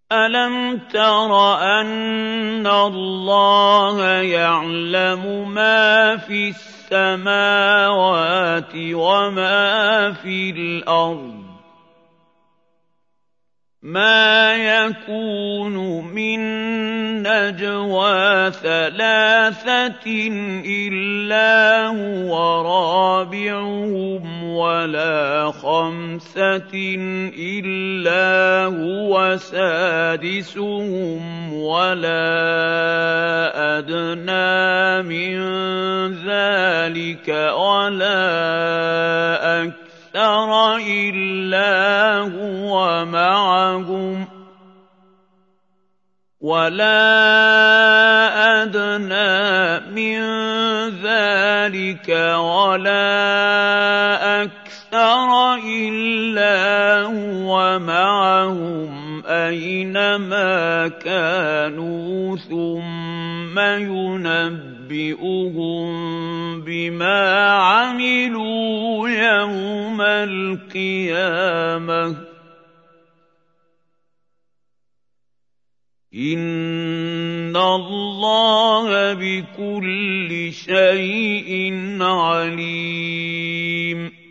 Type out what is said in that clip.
أَلَمْ تَرَ أَنَّ اللَّهَ يَعْلَمُ مَا فِي السَّمَاوَاتِ وَمَا فِي الْأَرْضِ ۖ مَا يَكُونُ مِن نَّجْوَىٰ ثَلَاثَةٍ إِلَّا هُوَ رَابِعُهُمْ وَلَا خَمْسَةٍ إِلَّا هُوَ سَادِسُهُمْ وَلَا أَدْنَىٰ مِن ذَٰلِكَ وَلَا أَكْثَرَ إِلَّا هُوَ مَعَهُمْ أَيْنَمَا كَانُوا ثُمَّ يُنَبِّئُهُم بِمَا عَمِلُوا يَوْمَ الْقِيَامَةِ ۗ إِنَّ اللَّهَ بِكُلِّ شَيْءٍ عَلِيمٌ.